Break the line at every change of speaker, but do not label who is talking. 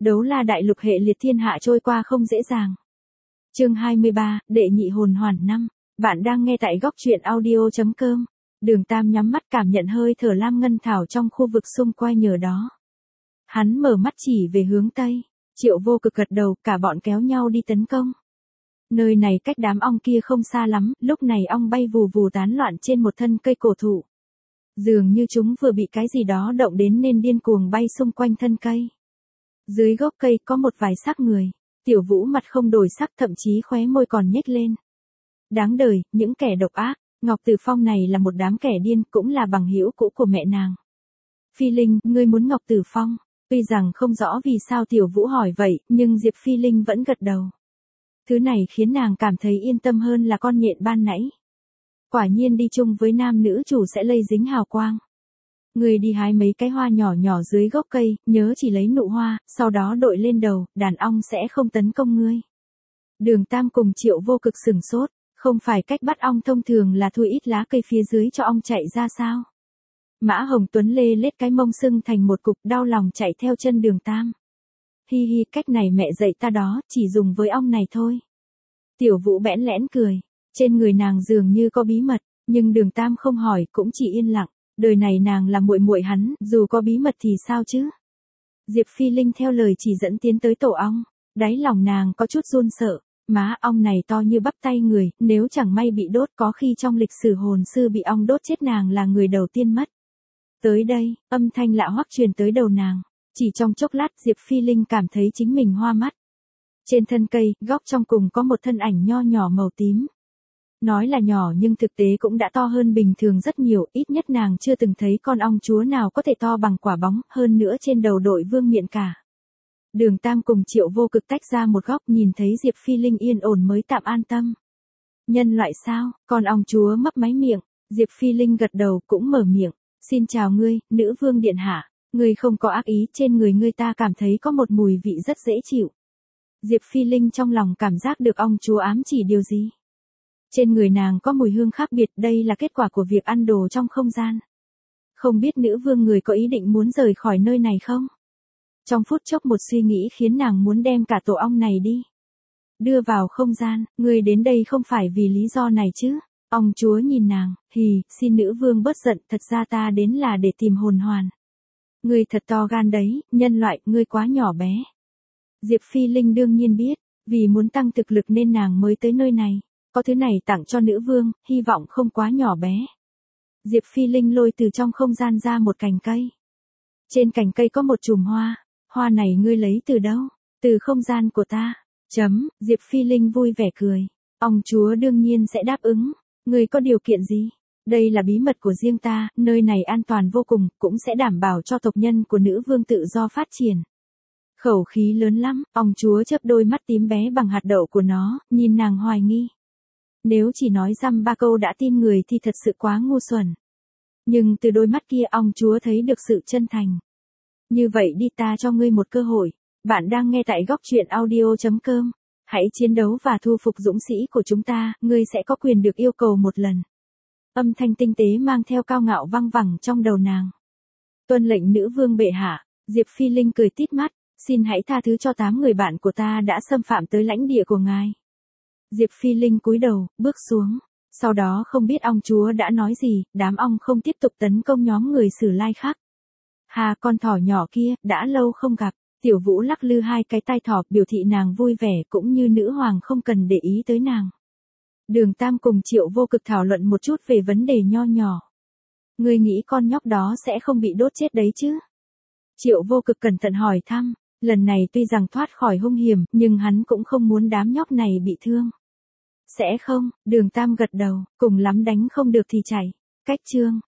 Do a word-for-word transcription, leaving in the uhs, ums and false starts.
Đấu la đại lục hệ liệt thiên hạ trôi qua không dễ dàng. Chương hai mươi ba, đệ nhị hồn hoàn năm. Bạn đang nghe tại góc truyện audio chấm com. Đường Tam nhắm mắt cảm nhận hơi thở lam ngân thảo trong khu vực xung quanh nhờ đó. Hắn mở mắt chỉ về hướng tây. Triệu Vô Cực gật đầu, cả bọn kéo nhau đi tấn công. Nơi này cách đám ong kia không xa lắm, lúc này ong bay vù vù tán loạn trên một thân cây cổ thụ. Dường như chúng vừa bị cái gì đó động đến nên điên cuồng bay xung quanh thân cây. Dưới gốc cây có một vài xác người. Tiểu Vũ mặt không đổi sắc, thậm chí khóe môi còn nhếch lên. Đáng đời, những kẻ độc ác. Ngọc Tử Phong này là một đám kẻ điên, cũng là bằng hữu cũ của mẹ nàng. Phi Linh, ngươi muốn Ngọc Tử Phong? Tuy rằng không rõ vì sao Tiểu Vũ hỏi vậy, nhưng Diệp Phi Linh vẫn gật đầu. Thứ này khiến nàng cảm thấy yên tâm hơn là con nhện ban nãy. Quả nhiên đi chung với nam nữ chủ sẽ lây dính hào quang. Ngươi đi hái mấy cái hoa nhỏ nhỏ dưới gốc cây, nhớ chỉ lấy nụ hoa, sau đó đội lên đầu, đàn ong sẽ không tấn công ngươi. Đường Tam cùng Triệu Vô Cực sửng sốt, không phải cách bắt ong thông thường là thui ít lá cây phía dưới cho ong chạy ra sao? Mã Hồng Tuấn lê lết cái mông sưng thành một cục, đau lòng chạy theo chân Đường Tam. Hi hi, cách này mẹ dạy ta đó, chỉ dùng với ong này thôi. Tiểu Vũ bẽn lẽn cười, trên người nàng dường như có bí mật, nhưng Đường Tam không hỏi, cũng chỉ yên lặng. Đời này nàng là muội muội hắn, dù có bí mật thì sao chứ? Diệp Phi Linh theo lời chỉ dẫn tiến tới tổ ong, đáy lòng nàng có chút run sợ, má ong này to như bắp tay người, nếu chẳng may bị đốt, có khi trong lịch sử hồn sư bị ong đốt chết nàng là người đầu tiên mất. Tới đây, âm thanh lạ hoắc truyền tới đầu nàng, chỉ trong chốc lát Diệp Phi Linh cảm thấy chính mình hoa mắt. Trên thân cây, góc trong cùng có một thân ảnh nho nhỏ màu tím. Nói là nhỏ nhưng thực tế cũng đã to hơn bình thường rất nhiều, ít nhất nàng chưa từng thấy con ong chúa nào có thể to bằng quả bóng, hơn nữa trên đầu đội vương miện cả. Đường Tam cùng Triệu Vô Cực tách ra một góc, nhìn thấy Diệp Phi Linh yên ổn mới tạm an tâm. Nhân loại sao? Con ong chúa mấp máy miệng, Diệp Phi Linh gật đầu cũng mở miệng, xin chào ngươi, nữ vương điện hạ, ngươi không có ác ý, trên người ngươi ta cảm thấy có một mùi vị rất dễ chịu. Diệp Phi Linh trong lòng cảm giác được ong chúa ám chỉ điều gì? Trên người nàng có mùi hương khác biệt, đây là kết quả của việc ăn đồ trong không gian. Không biết nữ vương người có ý định muốn rời khỏi nơi này không? Trong phút chốc một suy nghĩ khiến nàng muốn đem cả tổ ong này đi. Đưa vào không gian, ngươi đến đây không phải vì lý do này chứ? Ong chúa nhìn nàng, hì, xin nữ vương bớt giận, thật ra ta đến là để tìm hồn hoàn. Ngươi thật to gan đấy, nhân loại, ngươi quá nhỏ bé. Diệp Phi Linh đương nhiên biết, vì muốn tăng thực lực nên nàng mới tới nơi này. Có thứ này tặng cho nữ vương, hy vọng không quá nhỏ bé. Diệp Phi Linh lôi từ trong không gian ra một cành cây. Trên cành cây có một chùm hoa, hoa này ngươi lấy từ đâu? Từ không gian của ta. Chấm, Diệp Phi Linh vui vẻ cười. Ong chúa đương nhiên sẽ đáp ứng, ngươi có điều kiện gì? Đây là bí mật của riêng ta, nơi này an toàn vô cùng, cũng sẽ đảm bảo cho tộc nhân của nữ vương tự do phát triển. Khẩu khí lớn lắm, ong chúa chớp đôi mắt tím bé bằng hạt đậu của nó, nhìn nàng hoài nghi. Nếu chỉ nói dăm ba câu đã tin người thì thật sự quá ngu xuẩn. Nhưng từ đôi mắt kia ong chúa thấy được sự chân thành. Như vậy đi, ta cho ngươi một cơ hội. Bạn đang nghe tại góc truyện audio chấm com. Hãy chiến đấu và thu phục dũng sĩ của chúng ta, ngươi sẽ có quyền được yêu cầu một lần. Âm thanh tinh tế mang theo cao ngạo văng vẳng trong đầu nàng. Tuân lệnh nữ vương bệ hạ, Diệp Phi Linh cười tít mắt, xin hãy tha thứ cho tám người bạn của ta đã xâm phạm tới lãnh địa của ngài. Diệp Phi Linh cúi đầu, bước xuống. Sau đó không biết ong chúa đã nói gì, đám ong không tiếp tục tấn công nhóm người Sử Lai khác. Hà, con thỏ nhỏ kia, đã lâu không gặp. Tiểu Vũ lắc lư hai cái tai thỏ, biểu thị nàng vui vẻ, cũng như nữ hoàng không cần để ý tới nàng. Đường Tam cùng Triệu Vô Cực thảo luận một chút về vấn đề nho nhỏ. Ngươi nghĩ con nhóc đó sẽ không bị đốt chết đấy chứ? Triệu Vô Cực cẩn thận hỏi thăm, lần này tuy rằng thoát khỏi hung hiểm, nhưng hắn cũng không muốn đám nhóc này bị thương. Sẽ không, Đường Tam gật đầu, cùng lắm đánh không được thì chạy. Cách chương,